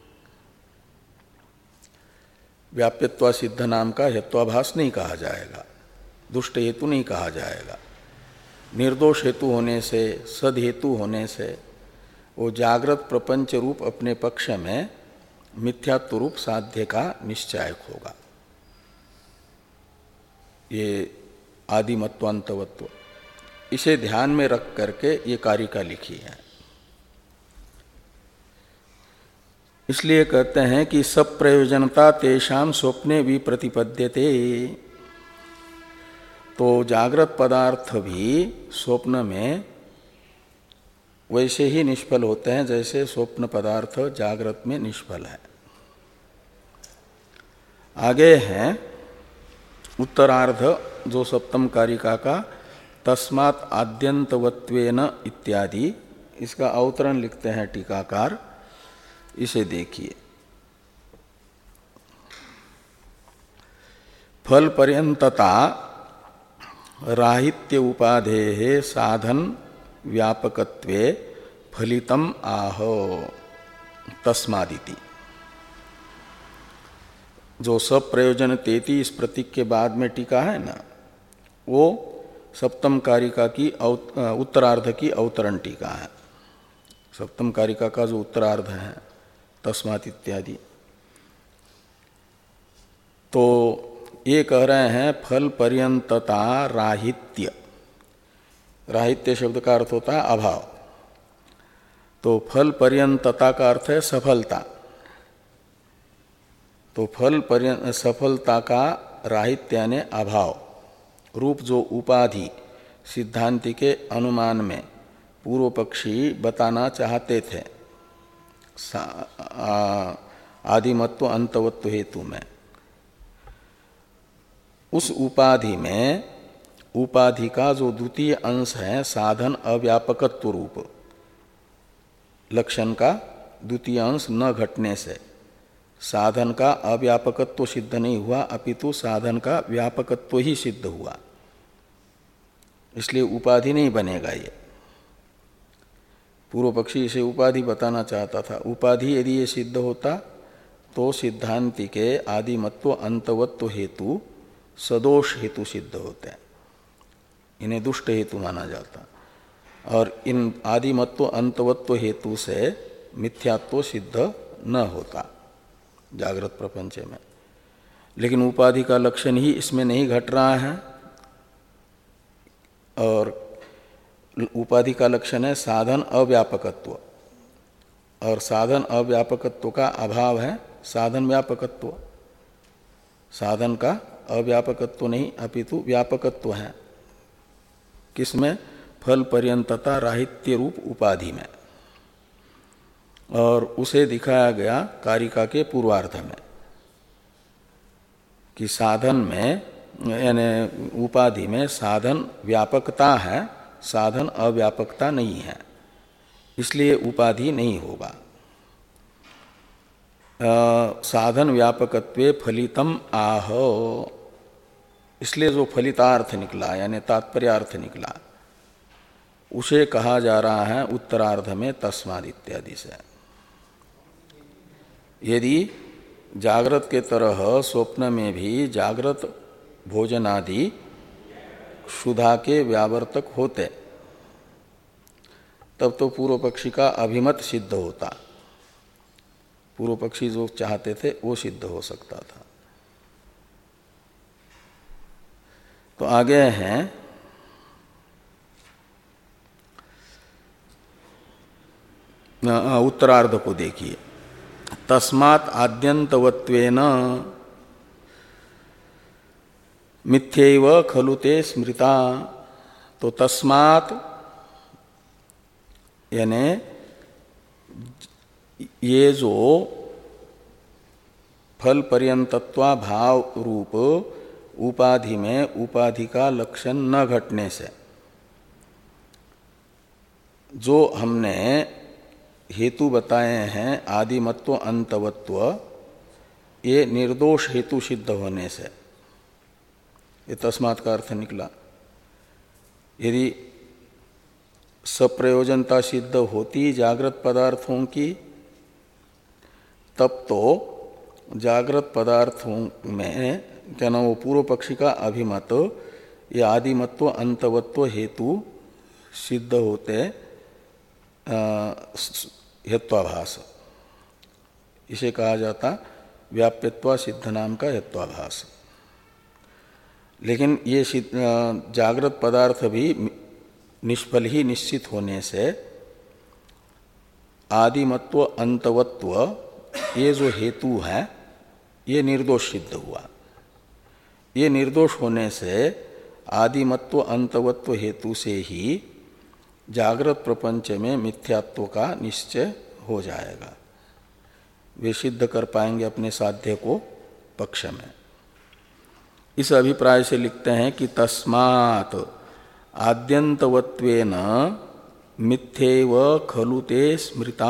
व्याप्यत्वा सिद्ध नाम का हेत्वाभास नहीं कहा जाएगा, दुष्ट हेतु नहीं कहा जाएगा। निर्दोष हेतु होने से, सद हेतु होने से वो जागृत प्रपंच रूप अपने पक्ष में मिथ्यात्व रूप साध्य का निश्चायक होगा। ये आदिमत्वांतवत्व, इसे ध्यान में रख करके ये कारिका लिखी है। इसलिए कहते हैं कि सब प्रयोजनता तेषाम स्वप्ने भी प्रतिपद्यते। तो जागृत पदार्थ भी स्वप्न में वैसे ही निष्फल होते हैं जैसे स्वप्न पदार्थ जागृत में निष्फल है। आगे है उत्तरार्ध जो सप्तम कारिका का तस्मात् आद्यंतवत्वेन इत्यादि, इसका अवतरण लिखते हैं टीकाकार। इसे देखिए, फल पर्यंतता राहित्य उपाधेः साधन व्यापकत्वे फलितम आह तस्मादिति। जो सब प्रयोजन तैंतीस प्रतीक के बाद में टीका है ना, वो सप्तम कारिका की उत्तरार्ध की अवतरण टीका है। सप्तम कारिका का जो उत्तरार्ध है तस्मात् इत्यादि, तो ये कह रहे हैं फल पर्यंतता राहित्य। राहित्य शब्द का अर्थ होता है अभाव, तो फल पर्यंतता का अर्थ है सफलता। तो फल पर्यंत सफलता का राहित्य यानी अभाव रूप जो उपाधि सिद्धांति के अनुमान में पूर्व पक्षी बताना चाहते थे, आदिमत्व अंतवत्व हेतु में, उस उपाधि में उपाधि का जो द्वितीय अंश है साधन अव्यापकत्व रूप, लक्षण का द्वितीय अंश न घटने से साधन का अव्यापकत्व सिद्ध नहीं हुआ, अपितु साधन का व्यापकत्व ही सिद्ध हुआ। इसलिए उपाधि नहीं बनेगा। ये पूर्व पक्षी इसे उपाधि बताना चाहता था। उपाधि यदि ये सिद्ध होता तो सिद्धांति के आदिमत्व अंतवत्व हेतु सदोष हेतु सिद्ध होते हैं, इन्हें दुष्ट हेतु माना जाता, और इन आदिमत्व अंतवत्व हेतु से मिथ्यात्व सिद्ध न होता जागृत प्रपंच में। लेकिन उपाधि का लक्षण ही इसमें नहीं घट रहा है, और उपाधि का लक्षण है साधन अव्यापकत्व, और साधन अव्यापकत्व का अभाव है साधन व्यापकत्व। साधन का अव्यापकत्व नहीं अपितु व्यापकत्व है। किसमें? फल पर्यंतता राहित्य रूप उपाधि में, और उसे दिखाया गया कारिका के पूर्वार्ध में कि साधन में यानी उपाधि में साधन व्यापकता है, साधन अव्यापकता नहीं है, इसलिए उपाधि नहीं होगा। आ, साधन व्यापकत्वे फलितम आह, इसलिए जो फलितार्थ निकला यानी तात्पर्यार्थ निकला उसे कहा जा रहा है उत्तरार्ध में तस्माद इत्यादि से। यदि जागृत के तरह स्वप्न में भी जागृत भोजनादि क्षुधा के व्यावर्तक होते तब तो पूर्व पक्षी का अभिमत सिद्ध होता, पूर्व पक्षी जो चाहते थे वो सिद्ध हो सकता था। तो आगे हैं उत्तरार्ध को देखिए। तस्मात् आद्यंतवत्वेन मिथ्यैव खलु ते स्मृता। तो तस्मात् यानी ये जो फल पर्यंतत्वा भाव रूप उपाधि में उपाधि का लक्षण न घटने से जो हमने हेतु बताए हैं आदिमत्व अंतवत्व, ये निर्दोष हेतु सिद्ध होने से ये तस्मात् का अर्थ निकला। यदि सप्रयोजनता सिद्ध होती जागृत पदार्थों की तब तो जागृत पदार्थों में क्या ना वो पूर्व पक्षी का अभिमत ये आदिमत्व अंतवत्व हेतु सिद्ध होते हेत्वाभास, इसे कहा जाता व्याप्यत्वा सिद्ध नाम का हेत्वाभास। लेकिन ये जागृत पदार्थ भी निष्फल ही निश्चित होने से आदिमत्व अंतवत्व ये जो हेतु है ये निर्दोष सिद्ध हुआ। ये निर्दोष होने से आदिमत्व अंतवत्व हेतु से ही जागृत प्रपंच में मिथ्यात्व का निश्चय हो जाएगा। वे सिद्ध कर पाएंगे अपने साध्य को पक्ष में। इस अभिप्राय से लिखते हैं कि तस्मात् आद्यंतवत्वेन मिथ्यैव खलु ते स्मृता।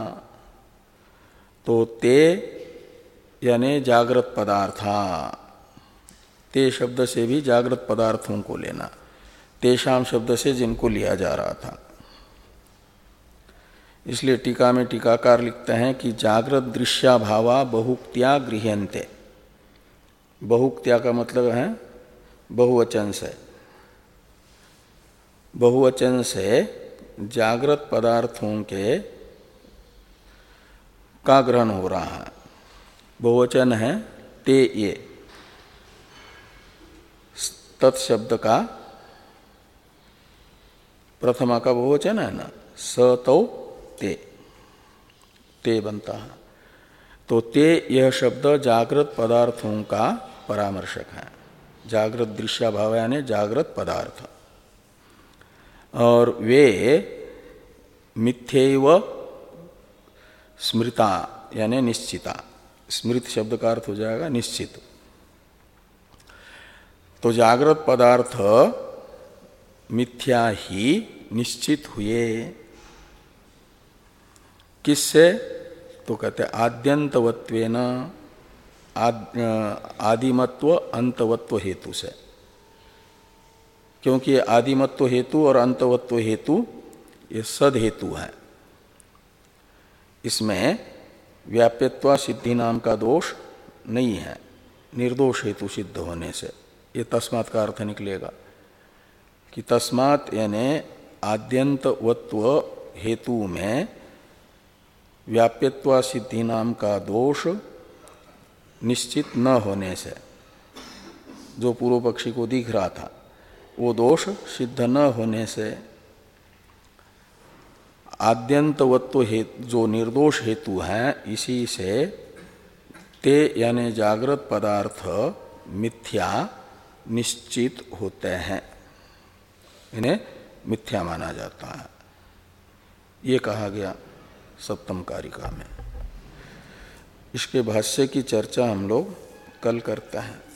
तो ते यानी जागृत पदार्था, ते शब्द से भी जागृत पदार्थों को लेना, तेषाम शब्द से जिनको लिया जा रहा था। इसलिए टीका में टीकाकार लिखते हैं कि जागृत दृश्याभावा बहुक्त्या गृह्यन्ते। बहुक्त्या का मतलब है बहुवचन से, बहुवचन से जागृत पदार्थों के का ग्रहण हो रहा है। बहुवचन है ते ये, तत्शब्द का प्रथमा का बहुवचन है ना, स तो ते, ते बनता है। तो ते यह शब्द जागृत पदार्थों का परामर्शक है। जागृत दृश्याभाव यानी जागृत पदार्थ, और वे मिथ्यैव स्मृता यानी निश्चिता। स्मृत शब्द का अर्थ हो जाएगा निश्चित। तो जागृत पदार्थ मिथ्या ही निश्चित हुए। किससे? तो कहते आद्यंतवत्वेन, आदिमत्व अंतवत्व हेतु से। क्योंकि आदिमत्व हेतु और अंतवत्व हेतु ये सद हेतु है। इसमें व्याप्यत्वा सिद्धि नाम का दोष नहीं है, निर्दोष हेतु सिद्ध होने से। ये तस्मात् का अर्थ निकलेगा कि तस्मात् यानी आद्यंतवत्व हेतु में व्याप्यत्वा सिद्धि नाम का दोष निश्चित न होने से, जो पूर्व पक्षी को दिख रहा था, वो दोष सिद्ध न होने से आद्यंतवत्व हेतु जो निर्दोष हेतु है, इसी से ते यानी जागृत पदार्थ मिथ्या निश्चित होते हैं, इन्हें मिथ्या माना जाता है। ये कहा गया सप्तम कारिका में। इसके भाष्य की चर्चा हम लोग कल करते हैं।